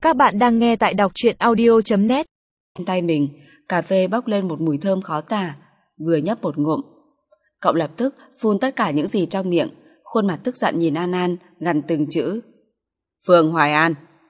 Các bạn đang nghe tại đọc truyện audio.net. Tay mình, cà phê bốc lên một mùi thơm khó tả. Vừa nhấp một ngụm, cậu lập tức phun tất cả những gì trong miệng, khuôn mặt tức giận nhìn An An, gằn từng chữ: Phương Hoài An.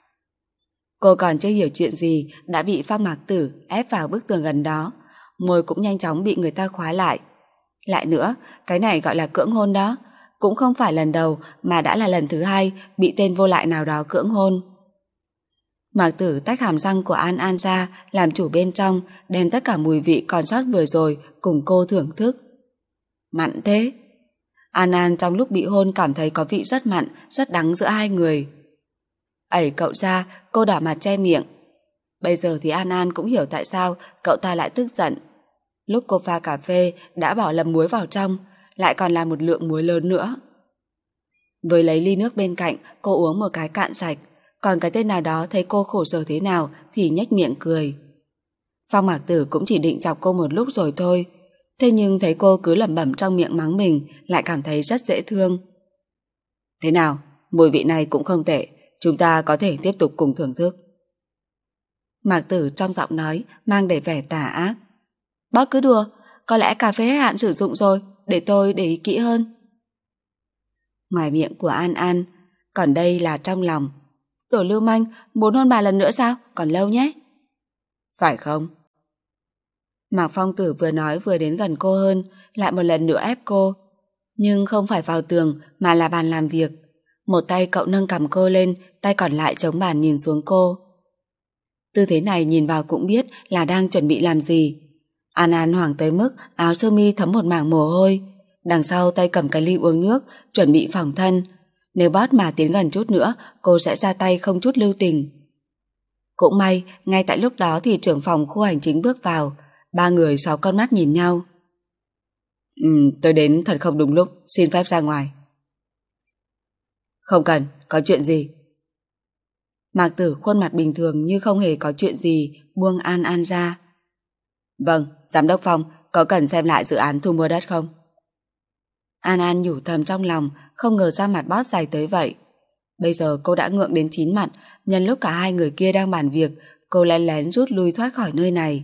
Cô còn chưa hiểu chuyện gì đã bị Phác Mạc Tử ép vào bức tường gần đó, môi cũng nhanh chóng bị người ta khóa lại. Lại nữa, cái này gọi là cưỡng hôn đó, cũng không phải lần đầu mà đã là lần thứ hai bị tên vô lại nào đó cưỡng hôn. Mạc Tử tách hàm răng của An An ra, làm chủ bên trong, đem tất cả mùi vị còn sót vừa rồi cùng cô thưởng thức. Mặn thế. An An trong lúc bị hôn cảm thấy có vị rất mặn, rất đắng giữa hai người. Ẩy cậu ra, cô đỏ mặt che miệng. Bây giờ thì An An cũng hiểu tại sao cậu ta lại tức giận. Lúc cô pha cà phê đã bỏ lầm muối vào trong, lại còn là một lượng muối lớn nữa. Với lấy ly nước bên cạnh, cô uống một cái cạn sạch. Còn cái tên nào đó thấy cô khổ sở thế nào thì nhếch miệng cười. Phác Mạc Tử cũng chỉ định chọc cô một lúc rồi thôi. Thế nhưng thấy cô cứ lẩm bẩm trong miệng mắng mình, lại cảm thấy rất dễ thương. Thế nào, mùi vị này cũng không tệ, chúng ta có thể tiếp tục cùng thưởng thức. Mạc Tử trong giọng nói mang đầy vẻ tà ác. Bác cứ đùa, có lẽ cà phê hết hạn sử dụng rồi, để tôi để ý kỹ hơn. Ngoài miệng của An An, còn đây là trong lòng. Đồ lưu manh, muốn hôn bà lần nữa sao? Còn lâu nhé. Phải không? Mạc Phong Tử vừa nói vừa đến gần cô hơn, lại một lần nữa ép cô. Nhưng không phải vào tường mà là bàn làm việc. Một tay cậu nâng cằm cô lên, tay còn lại chống bàn nhìn xuống cô. Tư thế này nhìn vào cũng biết là đang chuẩn bị làm gì. An An hoảng tới mức áo sơ mi thấm một mảng mồ hôi. Đằng sau tay cầm cái ly uống nước, chuẩn bị phòng thân. Nếu boss mà tiến gần chút nữa, cô sẽ ra tay không chút lưu tình. Cũng may, ngay tại lúc đó thì trưởng phòng khu hành chính bước vào. Ba người 6 con mắt nhìn nhau. Tôi đến thật không đúng lúc, xin phép ra ngoài. Không cần, có chuyện gì? Mạc Tử khuôn mặt bình thường như không hề có chuyện gì, buông An An ra. Vâng, giám đốc Phong, có cần xem lại dự án thu mua đất không? An An nhủ thầm trong lòng, không ngờ ra mặt boss dày tới vậy. Bây giờ cô đã ngượng đến chín mặt, nhân lúc cả hai người kia đang bàn việc, cô lén lén rút lui thoát khỏi nơi này.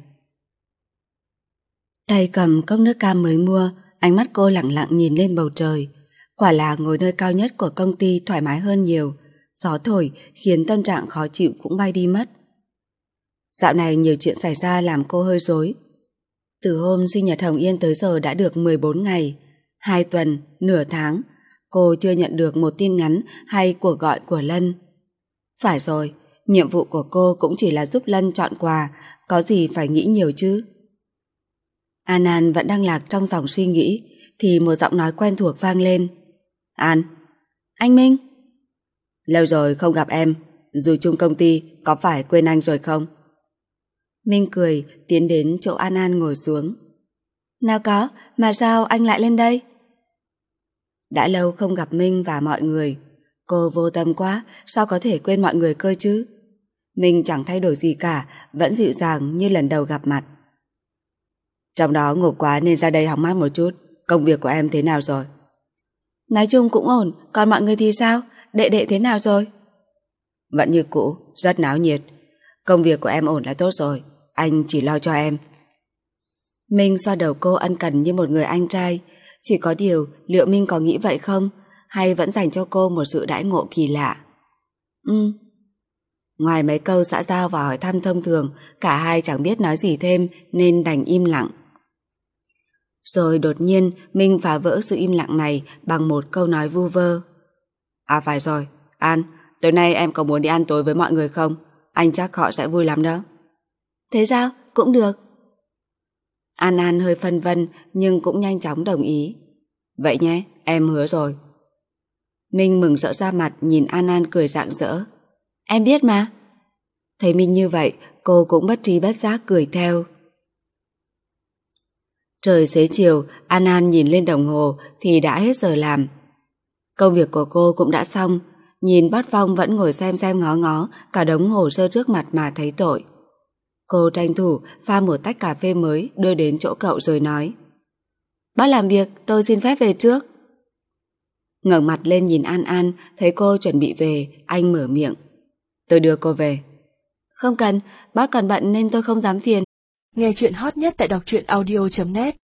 Tay cầm cốc nước cam mới mua, ánh mắt cô lẳng lặng nhìn lên bầu trời. Quả là ngồi nơi cao nhất của công ty thoải mái hơn nhiều. Gió thổi khiến tâm trạng khó chịu cũng bay đi mất. Dạo này nhiều chuyện xảy ra làm cô hơi rối. Từ hôm sinh nhật Hồng Yên tới giờ đã được 14 ngày, 2 tuần, nửa tháng, cô chưa nhận được một tin nhắn hay cuộc gọi của Lân. Phải rồi, nhiệm vụ của cô cũng chỉ là giúp Lân chọn quà, có gì phải nghĩ nhiều chứ. An An vẫn đang lạc trong dòng suy nghĩ, thì một giọng nói quen thuộc vang lên. An, anh Minh. Lâu rồi không gặp em, dù chung công ty có phải quên anh rồi không? Minh cười tiến đến chỗ An An ngồi xuống. Nào có, mà sao anh lại lên đây? Đã lâu không gặp Minh và mọi người, cô vô tâm quá, sao có thể quên mọi người cơ chứ? Minh chẳng thay đổi gì cả, vẫn dịu dàng như lần đầu gặp mặt. Trong đó ngộp quá nên ra đây hóng mát một chút. Công việc của em thế nào rồi? Nói chung cũng ổn, còn mọi người thì sao? Đệ đệ thế nào rồi? Vẫn như cũ, rất náo nhiệt. Công việc của em ổn là tốt rồi, anh chỉ lo cho em. Minh xoa đầu cô ân cần như một người anh trai. Chỉ có điều liệu Minh có nghĩ vậy không? Hay vẫn dành cho cô một sự đãi ngộ kỳ lạ? Ngoài mấy câu xã giao và hỏi thăm thông thường, cả hai chẳng biết nói gì thêm nên đành im lặng. Rồi đột nhiên Minh phá vỡ sự im lặng này bằng một câu nói vu vơ. À phải rồi, An, tối nay em có muốn đi ăn tối với mọi người không? Anh chắc họ sẽ vui lắm đó. Thế sao? Cũng được. An An hơi phân vân nhưng cũng nhanh chóng đồng ý. Vậy nhé, em hứa rồi. Minh mừng rỡ ra mặt nhìn An An cười rạng rỡ. Em biết mà. Thấy Minh như vậy, cô cũng bất tri bất giác cười theo. Trời xế chiều, An An nhìn lên đồng hồ thì đã hết giờ làm. Công việc của cô cũng đã xong, nhìn Bát Phong vẫn ngồi xem ngó ngó cả đống hồ sơ trước mặt mà thấy tội. Cô tranh thủ pha một tách cà phê mới đưa đến chỗ cậu rồi nói. Bác làm việc, tôi xin phép về trước. Ngẩng mặt lên nhìn An An, thấy cô chuẩn bị về, anh mở miệng. Tôi đưa cô về. Không cần, boss còn bận nên tôi không dám phiền. Nghe chuyện hot nhất tại đọc truyện audio.net